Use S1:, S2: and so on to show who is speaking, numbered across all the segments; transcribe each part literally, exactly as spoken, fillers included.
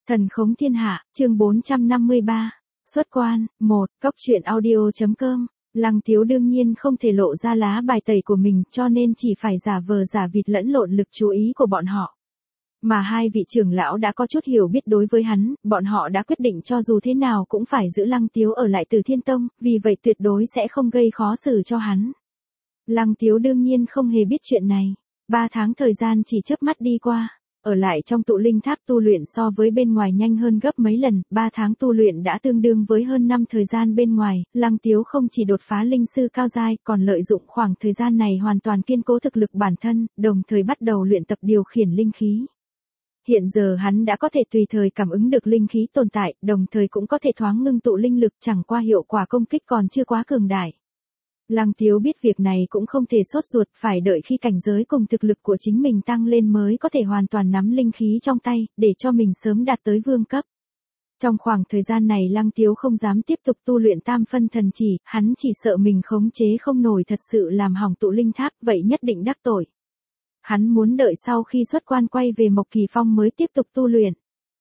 S1: Thần khống thiên hạ, chương bốn trăm năm mươi ba. Xuất quan, một, cóc truyện audio.com. Lăng Tiếu đương nhiên không thể lộ ra lá bài tẩy của mình, cho nên chỉ phải giả vờ giả vịt lẫn lộn lực chú ý của bọn họ. Mà hai vị trưởng lão đã có chút hiểu biết đối với hắn, bọn họ đã quyết định cho dù thế nào cũng phải giữ Lăng Tiếu ở lại Từ Thiên Tông, vì vậy tuyệt đối sẽ không gây khó xử cho hắn. Lăng Tiếu đương nhiên không hề biết chuyện này. Ba tháng thời gian chỉ chớp mắt đi qua. Ở lại trong tụ linh tháp tu luyện so với bên ngoài nhanh hơn gấp mấy lần, ba tháng tu luyện đã tương đương với hơn năm thời gian bên ngoài, Lăng Tiếu không chỉ đột phá linh sư cao giai, còn lợi dụng khoảng thời gian này hoàn toàn kiên cố thực lực bản thân, đồng thời bắt đầu luyện tập điều khiển linh khí. Hiện giờ hắn đã có thể tùy thời cảm ứng được linh khí tồn tại, đồng thời cũng có thể thoáng ngưng tụ linh lực, chẳng qua hiệu quả công kích còn chưa quá cường đại. Lăng Tiếu biết việc này cũng không thể sốt ruột, phải đợi khi cảnh giới cùng thực lực của chính mình tăng lên mới có thể hoàn toàn nắm linh khí trong tay, để cho mình sớm đạt tới vương cấp. Trong khoảng thời gian này Lăng Tiếu không dám tiếp tục tu luyện tam phân thần chỉ, hắn chỉ sợ mình khống chế không nổi thật sự làm hỏng tụ linh tháp, vậy nhất định đắc tội. Hắn muốn đợi sau khi xuất quan quay về Mộc Kỳ Phong mới tiếp tục tu luyện.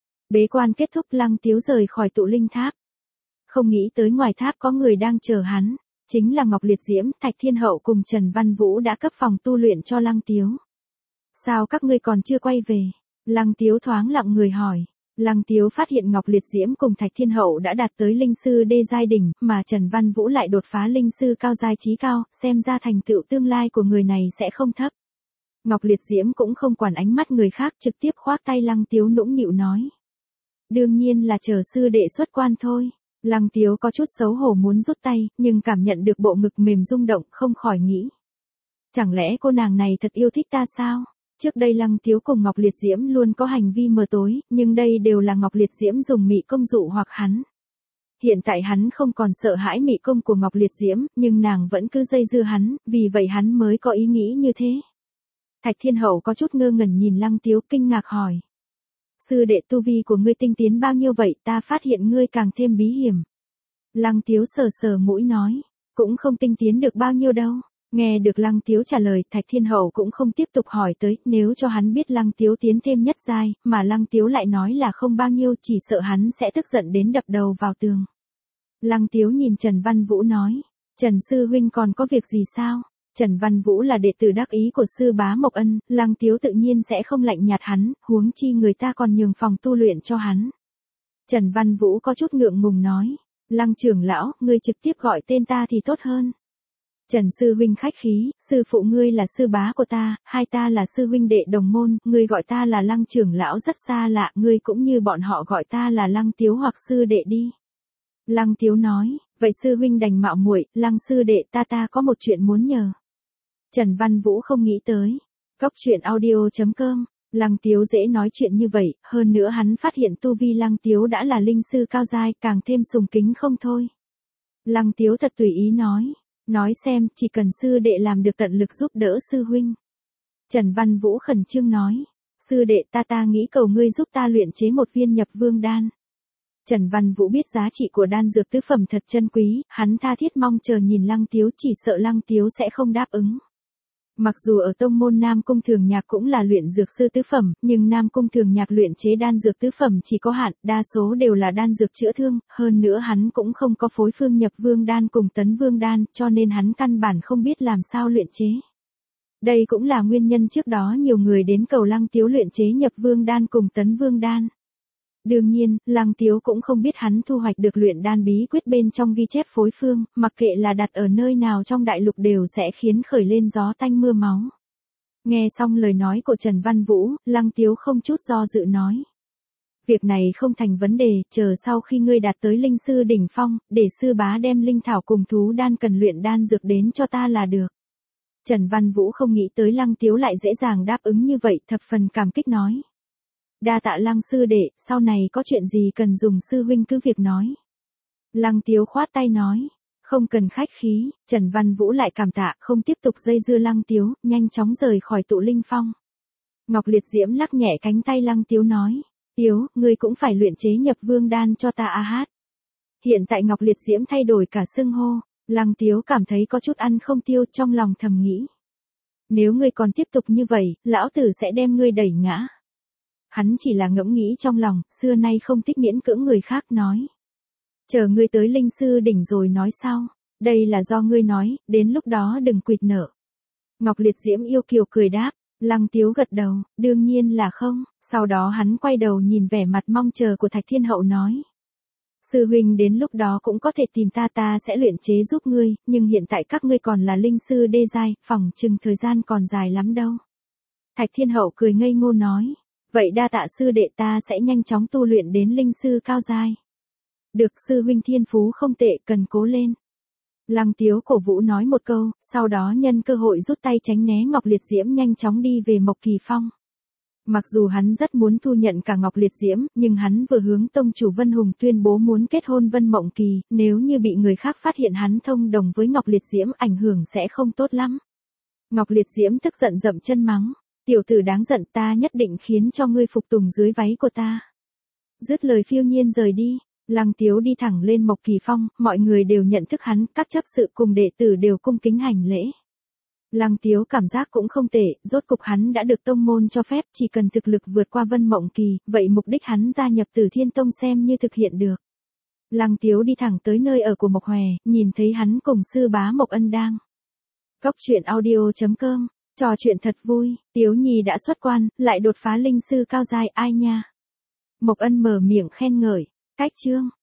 S1: Bế quan kết thúc, Lăng Tiếu rời khỏi tụ linh tháp. Không nghĩ tới ngoài tháp có người đang chờ hắn. Chính là Ngọc Liệt Diễm, Thạch Thiên Hậu cùng Trần Văn Vũ đã cấp phòng tu luyện cho Lăng Tiếu. Sao các ngươi còn chưa quay về? Lăng Tiếu thoáng lặng người hỏi. Lăng Tiếu phát hiện Ngọc Liệt Diễm cùng Thạch Thiên Hậu đã đạt tới linh sư đê giai đỉnh, mà Trần Văn Vũ lại đột phá linh sư cao giai chí cao, xem ra thành tựu tương lai của người này sẽ không thấp. Ngọc Liệt Diễm cũng không quản ánh mắt người khác, trực tiếp khoác tay Lăng Tiếu nũng nịu nói. Đương nhiên là chờ sư đệ xuất quan thôi. Lăng Tiếu có chút xấu hổ muốn rút tay, nhưng cảm nhận được bộ ngực mềm rung động, không khỏi nghĩ. Chẳng lẽ cô nàng này thật yêu thích ta sao? Trước đây Lăng Tiếu cùng Ngọc Liệt Diễm luôn có hành vi mờ tối, nhưng đây đều là Ngọc Liệt Diễm dùng mị công dụ hoặc hắn. Hiện tại hắn không còn sợ hãi mị công của Ngọc Liệt Diễm, nhưng nàng vẫn cứ dây dưa hắn, vì vậy hắn mới có ý nghĩ như thế. Thạch Thiên Hậu có chút ngơ ngẩn nhìn Lăng Tiếu, kinh ngạc hỏi. Sư đệ, tu vi của ngươi tinh tiến bao nhiêu vậy, ta phát hiện ngươi càng thêm bí hiểm. Lăng Tiếu sờ sờ mũi nói, cũng không tinh tiến được bao nhiêu đâu. Nghe được Lăng Tiếu trả lời, Thạch Thiên Hậu cũng không tiếp tục hỏi tới, nếu cho hắn biết Lăng Tiếu tiến thêm nhất giai, mà Lăng Tiếu lại nói là không bao nhiêu, chỉ sợ hắn sẽ tức giận đến đập đầu vào tường. Lăng Tiếu nhìn Trần Văn Vũ nói, Trần Sư Huynh còn có việc gì sao? Trần Văn Vũ là đệ tử đắc ý của sư bá Mộc Ân, Lăng Tiếu tự nhiên sẽ không lạnh nhạt hắn, huống chi người ta còn nhường phòng tu luyện cho hắn. Trần Văn Vũ có chút ngượng ngùng nói, Lăng trưởng lão, ngươi trực tiếp gọi tên ta thì tốt hơn. Trần Sư Huynh khách khí, sư phụ ngươi là sư bá của ta, hai ta là sư huynh đệ đồng môn, ngươi gọi ta là Lăng trưởng lão rất xa lạ, ngươi cũng như bọn họ gọi ta là Lăng Tiếu hoặc sư đệ đi. Lăng Tiếu nói, vậy sư huynh đành mạo muội, Lăng sư đệ ta ta có một chuyện muốn nhờ. Trần Văn Vũ không nghĩ tới. Cóc truyện audio.com. Lăng Tiếu dễ nói chuyện như vậy, hơn nữa hắn phát hiện tu vi Lăng Tiếu đã là linh sư cao giai, càng thêm sùng kính không thôi. Lăng Tiếu thật tùy ý nói. Nói xem, chỉ cần sư đệ làm được tận lực giúp đỡ sư huynh. Trần Văn Vũ khẩn trương nói. Sư đệ ta ta nghĩ cầu ngươi giúp ta luyện chế một viên nhập vương đan. Trần Văn Vũ biết giá trị của đan dược tứ phẩm thật chân quý, hắn tha thiết mong chờ nhìn Lăng Tiếu, chỉ sợ Lăng Tiếu sẽ không đáp ứng. Mặc dù ở tông môn Nam Cung Thường Nhạc cũng là luyện dược sư tứ phẩm, nhưng Nam Cung Thường Nhạc luyện chế đan dược tứ phẩm chỉ có hạn, đa số đều là đan dược chữa thương, hơn nữa hắn cũng không có phối phương nhập vương đan cùng tấn vương đan, cho nên hắn căn bản không biết làm sao luyện chế. Đây cũng là nguyên nhân trước đó nhiều người đến cầu Lăng Tiếu luyện chế nhập vương đan cùng tấn vương đan. Đương nhiên, Lăng Tiếu cũng không biết hắn thu hoạch được luyện đan bí quyết bên trong ghi chép phối phương, mặc kệ là đặt ở nơi nào trong đại lục đều sẽ khiến khởi lên gió tanh mưa máu. Nghe xong lời nói của Trần Văn Vũ, Lăng Tiếu không chút do dự nói. Việc này không thành vấn đề, chờ sau khi ngươi đạt tới linh sư đỉnh phong, để sư bá đem linh thảo cùng thú đan cần luyện đan dược đến cho ta là được. Trần Văn Vũ không nghĩ tới Lăng Tiếu lại dễ dàng đáp ứng như vậy, thập phần cảm kích nói. Đa tạ Lăng sư đệ, sau này có chuyện gì cần dùng sư huynh cứ việc nói. Lăng Tiếu khoát tay nói, không cần khách khí, Trần Văn Vũ lại cảm tạ, không tiếp tục dây dưa Lăng Tiếu, nhanh chóng rời khỏi tụ linh phong. Ngọc Liệt Diễm lắc nhẹ cánh tay Lăng Tiếu nói, Tiếu, ngươi cũng phải luyện chế nhập vương đan cho ta a hát. Hiện tại Ngọc Liệt Diễm thay đổi cả xưng hô, Lăng Tiếu cảm thấy có chút ăn không tiêu, trong lòng thầm nghĩ. Nếu ngươi còn tiếp tục như vậy, lão tử sẽ đem ngươi đẩy ngã. hắn chỉ là ngẫm nghĩ trong lòng, xưa nay không thích miễn cưỡng người khác nói. Chờ ngươi tới linh sư đỉnh rồi nói sau, đây là do ngươi nói, đến lúc đó đừng quỵt nợ. Ngọc Liệt Diễm yêu kiều cười đáp, Lăng Tiếu gật đầu, đương nhiên là không, sau đó hắn quay đầu nhìn vẻ mặt mong chờ của Thạch Thiên Hậu nói. Sư huynh đến lúc đó cũng có thể tìm ta ta sẽ luyện chế giúp ngươi, nhưng hiện tại các ngươi còn là linh sư đê giai, phỏng chừng thời gian còn dài lắm đâu. Thạch Thiên Hậu cười ngây ngô nói, vậy đa tạ sư đệ ta sẽ nhanh chóng tu luyện đến linh sư cao giai. Được sư huynh thiên phú không tệ cần cố lên. Lăng Tiếu cổ vũ nói một câu, sau đó nhân cơ hội rút tay tránh né Ngọc Liệt Diễm nhanh chóng đi về Mộc Kỳ Phong. Mặc dù hắn rất muốn thu nhận cả Ngọc Liệt Diễm, nhưng hắn vừa hướng tông chủ Vân Hùng tuyên bố muốn kết hôn Vân Mộng Kỳ, nếu như bị người khác phát hiện hắn thông đồng với Ngọc Liệt Diễm ảnh hưởng sẽ không tốt lắm. Ngọc Liệt Diễm tức giận dậm chân mắng, tiểu tử đáng giận ta nhất định khiến cho ngươi phục tùng dưới váy của ta. Dứt lời phiêu nhiên rời đi. Lăng Tiếu đi thẳng lên Mộc Kỳ Phong, mọi người đều nhận thức hắn, các chấp sự cùng đệ tử đều cung kính hành lễ. Lăng Tiếu cảm giác cũng không tệ, rốt cục hắn đã được tông môn cho phép, chỉ cần thực lực vượt qua Vân Mộng Kỳ, vậy mục đích hắn gia nhập Tử Thiên Tông xem như thực hiện được. Lăng Tiếu đi thẳng tới nơi ở của Mộc Hòe, nhìn thấy hắn cùng sư bá Mộc Ân đang. Cốc truyện audio chấm com, trò chuyện thật vui, Tiếu Nhi đã xuất quan, lại đột phá linh sư cao giai ai nha. Mộc Ân mở miệng khen ngợi, cách chương.